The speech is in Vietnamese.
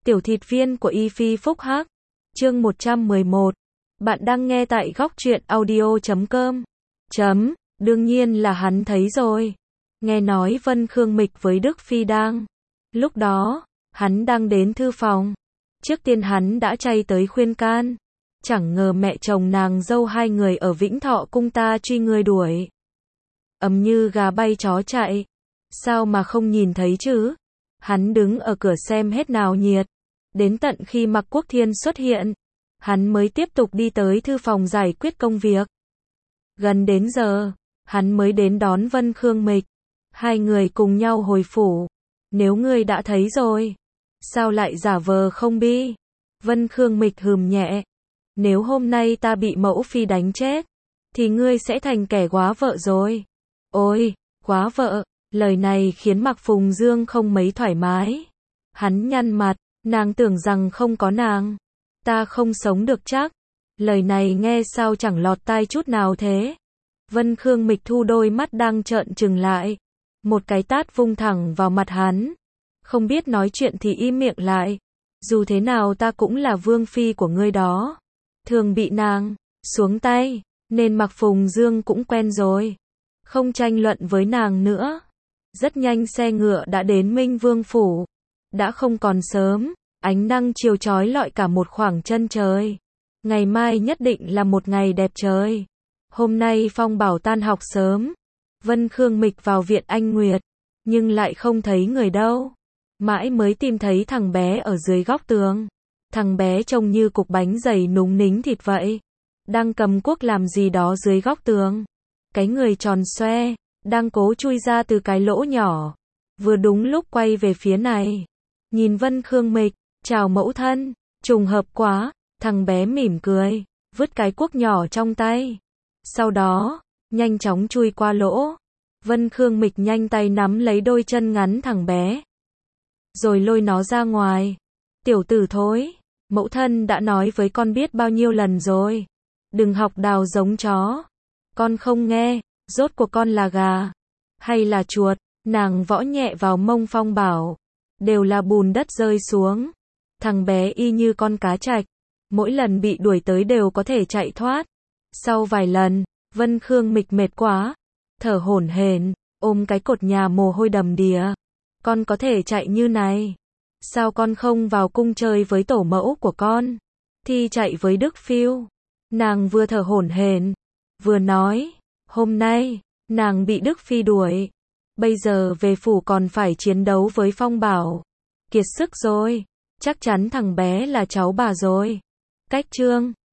Tiểu thịt viên của Y Phi Phúc Hắc. Chương 111. Bạn đang nghe tại góc truyện audio.com. Đương nhiên là hắn thấy rồi. Nghe nói Vân Khương Mịch với Đức Phi đang. Lúc đó, hắn đang đến thư phòng. Trước tiên hắn đã chạy tới khuyên can. Chẳng ngờ mẹ chồng nàng dâu hai người ở Vĩnh Thọ cung ta truy người đuổi. Như gà bay chó chạy. Sao mà không nhìn thấy chứ? Hắn đứng ở cửa xem hết náo nhiệt. Đến tận khi Mạc Quốc Thiên xuất hiện, hắn mới tiếp tục đi tới thư phòng giải quyết công việc. Gần đến giờ, hắn mới đến đón Vân Khương Mịch. Hai người cùng nhau hồi phủ. Nếu ngươi đã thấy rồi, sao lại giả vờ không bi? Vân Khương Mịch hừm nhẹ. Nếu hôm nay ta bị mẫu phi đánh chết, thì ngươi sẽ thành kẻ góa vợ rồi. Ôi, góa vợ, lời này khiến Mạc Phùng Dương không mấy thoải mái. Hắn nhăn mặt, nàng tưởng rằng không có nàng, ta không sống được chắc. Lời này nghe sao chẳng lọt tai chút nào thế. Vân Khương Mịch thu đôi mắt đang trợn trừng lại. Một cái tát vung thẳng vào mặt hắn. Không biết nói chuyện thì im miệng lại. Dù thế nào ta cũng là vương phi của ngươi đó. Thường bị nàng xuống tay, nên Mạc Phùng Dương cũng quen rồi. Không tranh luận với nàng nữa. Rất nhanh xe ngựa đã đến Minh Vương phủ. Đã không còn sớm, ánh nắng chiều chói lọi cả một khoảng chân trời. Ngày mai nhất định là một ngày đẹp trời. Hôm nay Phong Bảo tan học sớm. Vân Khương Mịch vào viện Anh Nguyệt, nhưng lại không thấy người đâu. Mãi mới tìm thấy thằng bé ở dưới góc tường. Thằng bé trông như cục bánh dày núng nính thịt vậy. Đang cầm cuốc làm gì đó dưới góc tường. Cái người tròn xoe, đang cố chui ra từ cái lỗ nhỏ. Vừa đúng lúc quay về phía này. Nhìn Vân Khương Mịch, chào mẫu thân, trùng hợp quá. Thằng bé mỉm cười, vứt cái cuốc nhỏ trong tay. Sau đó, nhanh chóng chui qua lỗ. Vân Khương Mịch nhanh tay nắm lấy đôi chân ngắn thằng bé. Rồi lôi nó ra ngoài. Tiểu tử thối, mẫu thân đã nói với con biết bao nhiêu lần rồi. Đừng học đào giống chó. Con không nghe, rốt cuộc con là gà hay là chuột? Nàng võ nhẹ vào mông Phong Bảo. Đều là bùn đất rơi xuống. Thằng bé y như con cá trạch. Mỗi lần bị đuổi tới đều có thể chạy thoát. Sau vài lần, Vân Khương Mịch mệt quá. Thở hổn hển, ôm cái cột nhà mồ hôi đầm đìa. Con có thể chạy như này. Sao con không vào cung chơi với tổ mẫu của con? Thì chạy với Đức Phiêu. Nàng vừa thở hổn hển, vừa nói. Hôm nay, nàng bị Đức Phi đuổi. Bây giờ về phủ còn phải chiến đấu với Phong Bảo. Kiệt sức rồi. Chắc chắn thằng bé là cháu bà rồi. Cách chương